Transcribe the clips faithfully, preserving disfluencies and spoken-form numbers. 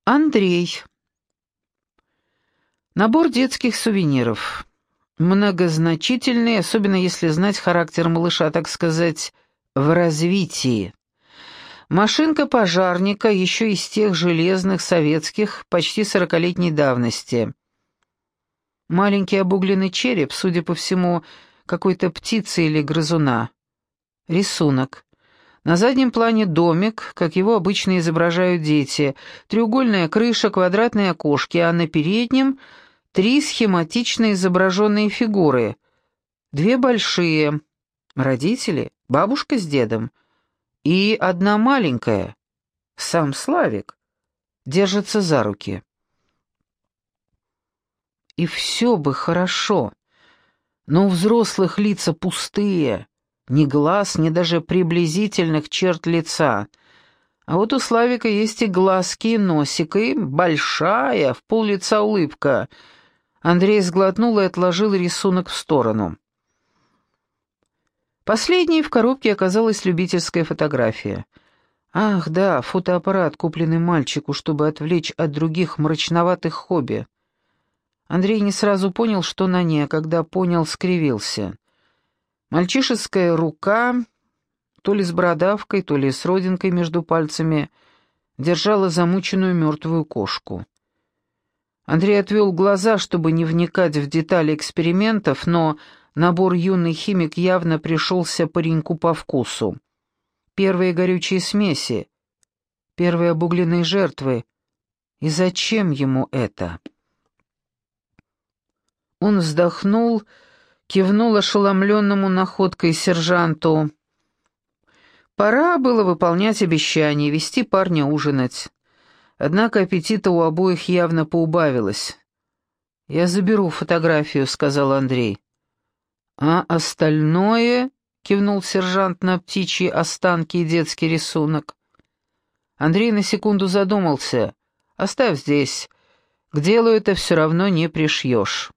Андрей. Набор детских сувениров. Многозначительный, особенно если знать характер малыша, так сказать, в развитии. Машинка пожарника, еще из тех железных, советских, почти сорокалетней давности. Маленький обугленный череп, судя по всему, какой-то птицы или грызуна. Рисунок. На заднем плане домик, как его обычно изображают дети, треугольная крыша, квадратные окошки, а на переднем три схематично изображенные фигуры. Две большие, родители, бабушка с дедом, и одна маленькая, сам Славик, держатся за руки. И все бы хорошо, но у взрослых лица пустые, ни глаз, ни даже приблизительных черт лица. А вот у Славика есть и глазки, и носик, и большая, в пол лица улыбка. Андрей сглотнул и отложил рисунок в сторону. Последней в коробке оказалась любительская фотография. Ах, да, фотоаппарат, купленный мальчику, чтобы отвлечь от других мрачноватых хобби. Андрей не сразу понял, что на ней, а когда понял, скривился. Мальчишеская рука, то ли с бородавкой, то ли с родинкой между пальцами, держала замученную мертвую кошку. Андрей отвел глаза, чтобы не вникать в детали экспериментов, но набор «Юный химик» явно пришелся пареньку по вкусу. Первые горючие смеси, первые обугленные жертвы. И зачем ему это? Он вздохнул, кивнул ошеломленному находкой сержанту. Пора было выполнять обещание, вести парня ужинать. Однако аппетита у обоих явно поубавилось. «Я заберу фотографию», — сказал Андрей. «А остальное?» — кивнул сержант на птичьи останки и детский рисунок. Андрей на секунду задумался. «Оставь здесь. К делу это все равно не пришьешь».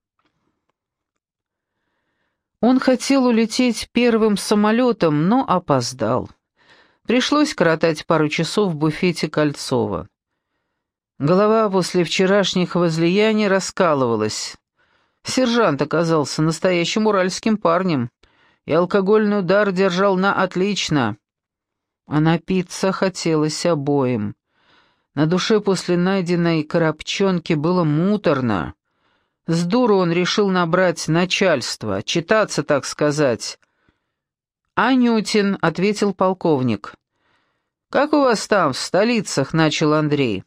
Он хотел улететь первым самолетом, но опоздал. Пришлось коротать пару часов в буфете Кольцова. Голова после вчерашних возлияний раскалывалась. Сержант оказался настоящим уральским парнем, и алкогольный удар держал на отлично. А напиться хотелось обоим. На душе после найденной коробчонки было муторно. С дуру он решил набрать начальство, читаться, так сказать. «Анютин», — ответил полковник. «Как у вас там, в столицах?» — начал Андрей.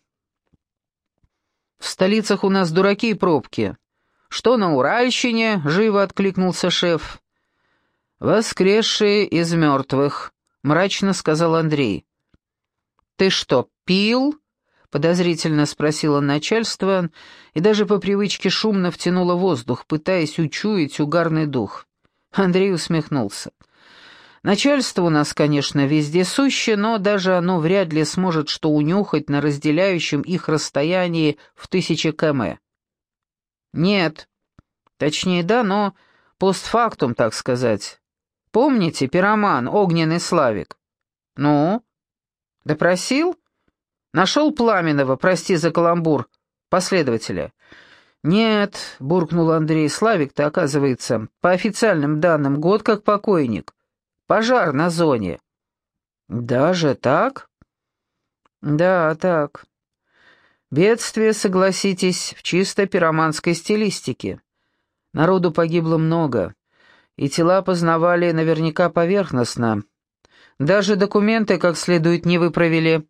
«В столицах у нас дураки и пробки. Что на Уральщине?» — живо откликнулся шеф. «Воскресшие из мертвых», — мрачно сказал Андрей. «Ты что, пил?» — подозрительно спросило начальство, и даже по привычке шумно втянуло воздух, пытаясь учуять угарный дух. Андрей усмехнулся. «Начальство у нас, конечно, вездесуще, но даже оно вряд ли сможет что унюхать на разделяющем их расстоянии в тысячи километров. Нет. Точнее, да, но постфактум, так сказать. Помните, пироман, огненный Славик? Ну? Допросил? Нашел Пламенного, прости за каламбур, последователя?» «Нет», — буркнул Андрей, — «Славик-то, оказывается, по официальным данным, год как покойник. Пожар на зоне». «Даже так?» «Да, так. Бедствие, согласитесь, в чисто пироманской стилистике. Народу погибло много, и тела познавали наверняка поверхностно. Даже документы как следует не выправили».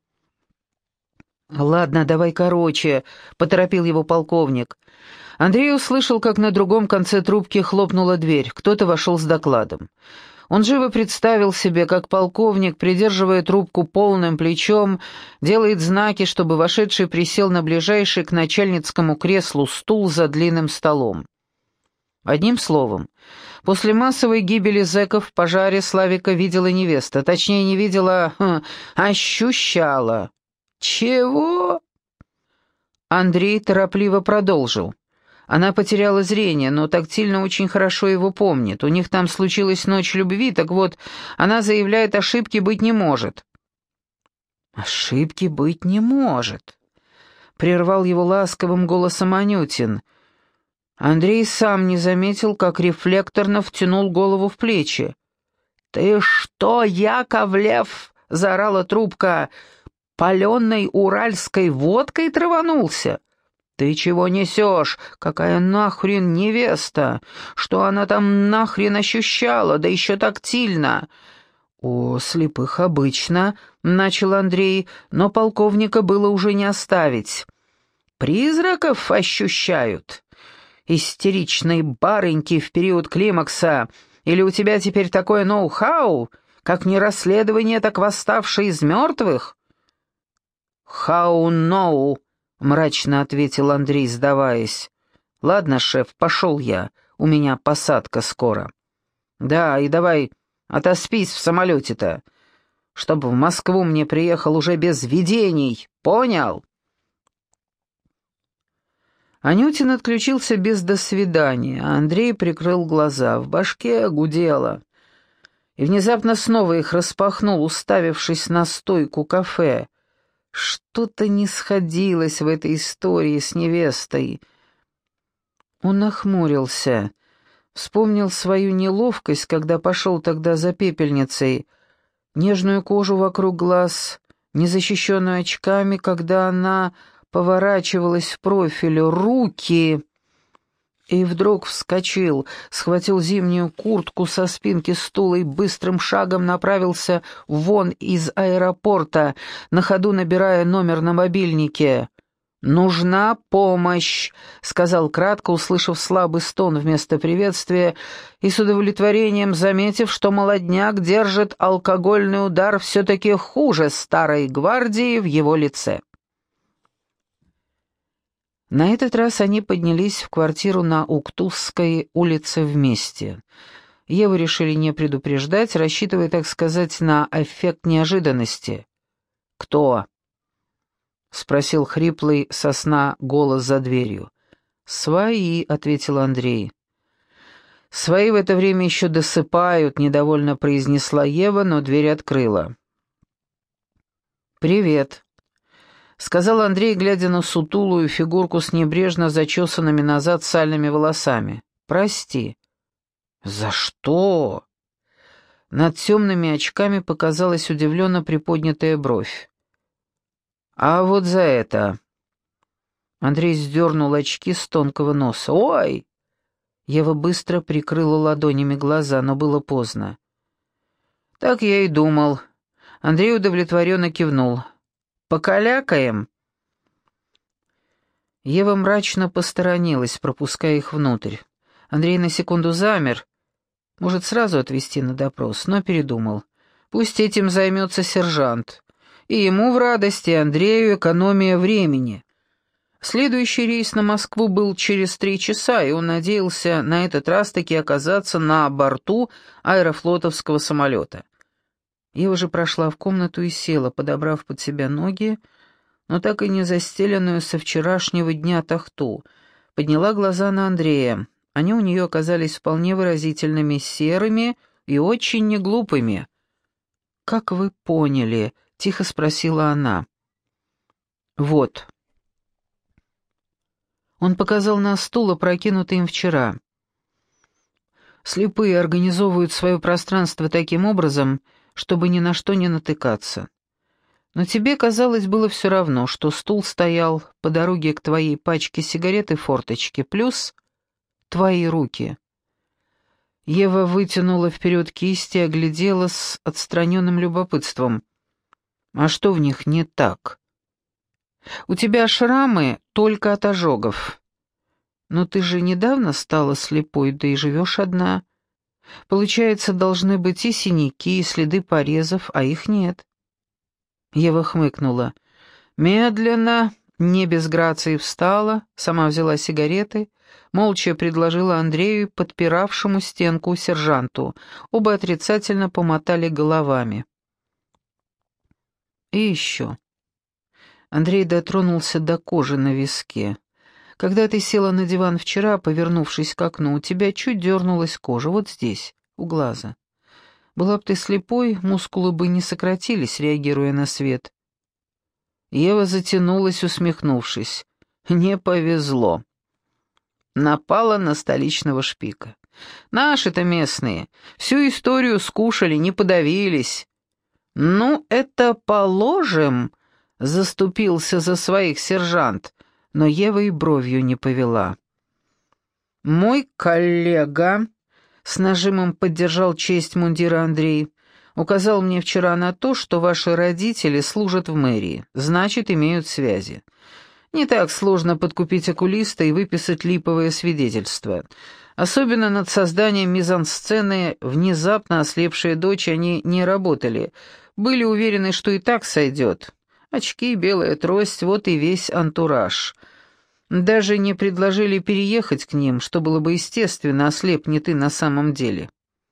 «Ладно, давай короче», — поторопил его полковник. Андрей услышал, как на другом конце трубки хлопнула дверь. Кто-то вошел с докладом. Он живо представил себе, как полковник, придерживая трубку полным плечом, делает знаки, чтобы вошедший присел на ближайший к начальницкому креслу стул за длинным столом. Одним словом, после массовой гибели зэков в пожаре Славика видела невеста, точнее, не видела, а ощущала. «Чего?» Андрей торопливо продолжил. Она потеряла зрение, но тактильно очень хорошо его помнит. У них там случилась ночь любви, так вот, она заявляет, ошибки быть не может. Ошибки быть не может. — прервал его ласковым голосом Анютин. Андрей сам не заметил, как рефлекторно втянул голову в плечи. «Ты что, Яковлев?» — заорала трубка. «Паленой уральской водкой траванулся? Ты чего несешь? Какая нахрен невеста? Что она там нахрен ощущала, да еще тактильно?» «У слепых обычно», — начал Андрей, но полковника было уже не оставить. «Призраков ощущают? Истеричные барыньки в период климакса? Или у тебя теперь такое ноу-хау, как не расследование, так восставшие из мертвых?» «Хау-ноу», — мрачно ответил Андрей, сдаваясь. «Ладно, шеф, пошел я, у меня посадка скоро». «Да, и давай отоспись в самолете-то, чтобы в Москву мне приехал уже без видений, понял?» Анютин отключился без «до свидания», а Андрей прикрыл глаза, в башке гудело. И внезапно снова их распахнул, уставившись на стойку кафе. Что-то не сходилось в этой истории с невестой. Он нахмурился, вспомнил свою неловкость, когда пошел тогда за пепельницей, нежную кожу вокруг глаз, незащищенную очками, когда она поворачивалась в профиль, руки... И вдруг вскочил, схватил зимнюю куртку со спинки стула и быстрым шагом направился вон из аэропорта, на ходу набирая номер на мобильнике. «Нужна помощь», — сказал кратко, услышав слабый стон вместо приветствия, и с удовлетворением заметив, что молодняк держит алкогольный удар все-таки хуже старой гвардии в его лице. На этот раз они поднялись в квартиру на Уктусской улице вместе. Еву решили не предупреждать, рассчитывая, так сказать, на эффект неожиданности. «Кто?» — спросил хриплый со сна голос за дверью. «Свои», — ответил Андрей. «Свои в это время еще досыпают», — недовольно произнесла Ева, но дверь открыла. «Привет», — сказал Андрей, глядя на сутулую фигурку с небрежно зачесанными назад сальными волосами. «Прости». «За что?» Над темными очками показалась удивленно приподнятая бровь. «А вот за это...» Андрей сдернул очки с тонкого носа. «Ой!» Ева быстро прикрыла ладонями глаза, но было поздно. «Так я и думал». Андрей удовлетворенно кивнул. «Покалякаем?» Ева мрачно посторонилась, пропуская их внутрь. Андрей на секунду замер. Может, сразу отвезти на допрос, но передумал. Пусть этим займется сержант. И ему в радости, Андрею экономия времени. Следующий рейс на Москву был через три часа, и он надеялся на этот раз таки оказаться на борту аэрофлотовского самолета. Ева же прошла в комнату и села, подобрав под себя ноги, но так и не застеленную со вчерашнего дня тахту. Подняла глаза на Андрея. Они у нее оказались вполне выразительными, серыми и очень неглупыми. «Как вы поняли?» — тихо спросила она. «Вот». Он показал на стул, опрокинутый им вчера. Слепые организовывают свое пространство таким образом, чтобы ни на что не натыкаться. Но тебе, казалось, было все равно, что стул стоял по дороге к твоей пачке сигарет и форточке, плюс твои руки. Ева вытянула вперед кисти и оглядела с отстраненным любопытством. А что в них не так? У тебя шрамы только от ожогов. Но ты же недавно стала слепой, да и живешь одна. Получается, должны быть и синяки, и следы порезов, а их нет. Ева хмыкнула. Медленно, не без грации встала, сама взяла сигареты, молча предложила Андрею, подпиравшему стенку сержанту. Оба отрицательно помотали головами. И еще. Андрей дотронулся до кожи на виске. Когда ты села на диван вчера, повернувшись к окну, у тебя чуть дернулась кожа, вот здесь, у глаза. Была бы ты слепой, мускулы бы не сократились, реагируя на свет. Ева затянулась, усмехнувшись. Не повезло. Напала на столичного шпика. Наши-то местные всю историю скушали, не подавились. «Ну, это положим», — заступился за своих сержант, но Ева и бровью не повела. «Мой коллега», — с нажимом поддержал честь мундира Андрей, «указал мне вчера на то, что ваши родители служат в мэрии, значит, имеют связи. Не так сложно подкупить окулиста и выписать липовое свидетельство. Особенно над созданием мизансцены внезапно ослепшие дочь они не работали, были уверены, что и так сойдет. Очки, белая трость, вот и весь антураж. Даже не предложили переехать к ним, что было бы естественно, ослепни ты на самом деле».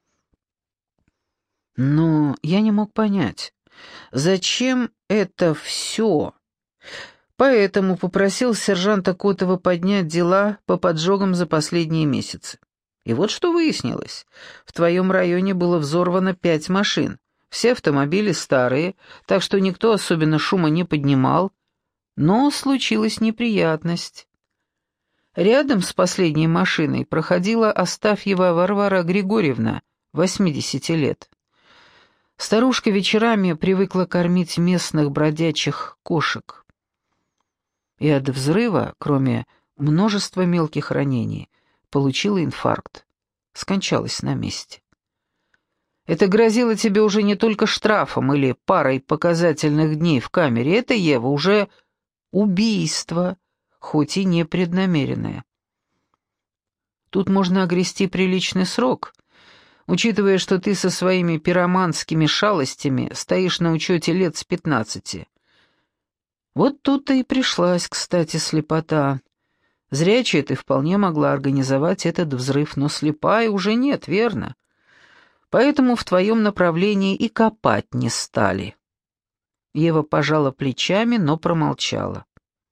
Но я не мог понять, зачем это все. Поэтому попросил сержанта Котова поднять дела по поджогам за последние месяцы. И вот что выяснилось. В твоем районе было взорвано пять машин. Все автомобили старые, так что никто особенно шума не поднимал. Но случилась неприятность. Рядом с последней машиной проходила Астафьева Варвара Григорьевна, восьмидесяти лет. Старушка вечерами привыкла кормить местных бродячих кошек. И от взрыва, кроме множества мелких ранений, получила инфаркт. Скончалась на месте. Это грозило тебе уже не только штрафом или парой показательных дней в камере. Это, Ева, уже убийство, хоть и непреднамеренное. Тут можно огрести приличный срок, учитывая, что ты со своими пироманскими шалостями стоишь на учете лет с пятнадцати. Вот тут-то и пришлась, кстати, слепота. Зрячая ты вполне могла организовать этот взрыв, но слепая уже нет, верно? Поэтому в твоем направлении и копать не стали». Ева пожала плечами, но промолчала.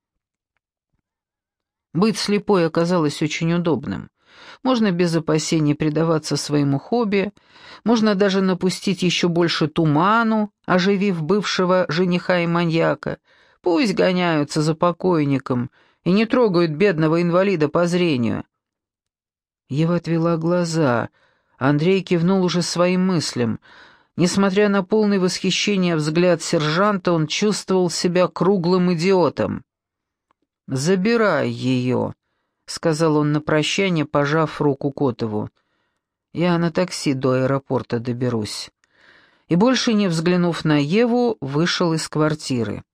Быть слепой оказалось очень удобным. Можно без опасений предаваться своему хобби, можно даже напустить еще больше туману, оживив бывшего жениха и маньяка. Пусть гоняются за покойником и не трогают бедного инвалида по зрению. Ева отвела глаза. Андрей кивнул уже своим мыслям. Несмотря на полное восхищение взгляд сержанта, он чувствовал себя круглым идиотом. «Забирай ее», — сказал он на прощание, пожав руку Котову. «Я на такси до аэропорта доберусь». И больше не взглянув на Еву, вышел из квартиры.